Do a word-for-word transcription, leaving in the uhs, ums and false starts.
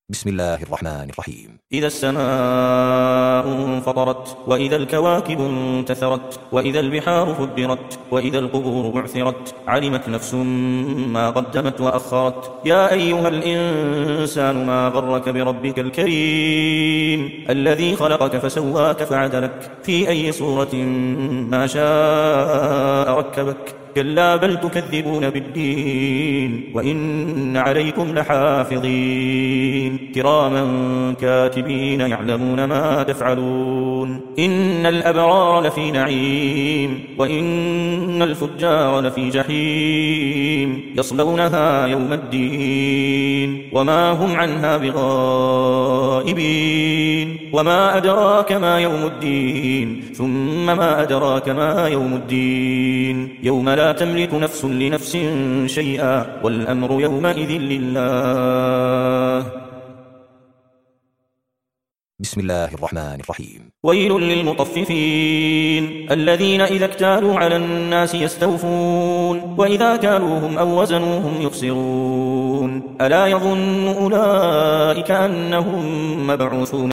بسم الله الرحمن الرحيم. إذا السماء انفطرت، وإذا الكواكب انتثرت، وإذا البحار فجرت، وإذا القبور بعثرت، علمت نفس ما قدمت وأخرت. يا أيها الإنسان ما غرك بربك الكريم الذي خلقك فسواك فعدلك في أي صورة ما شاء ركبك. كلا بل تكذبون بالدين، وإن عليكم لحافظين كراما كاتبين يعلمون ما تفعلون. إن الأبرار لفي نعيم، وإن الفجار لفي جحيم، يصلونها يوم الدين وما هم عنها بغائبين. وما أدراك ما يوم الدين، ثم ما أدراك ما يوم الدين، يوم لا تملك نفس لنفس شيئا، والأمر يومئذ لله. بسم الله الرحمن الرحيم. ويل للمطففين الذين إذا اكتالوا على الناس يستوفون، وإذا كالوهم أو وزنوهم يخسرون. ألا يظن أولئك أنهم مبعوثون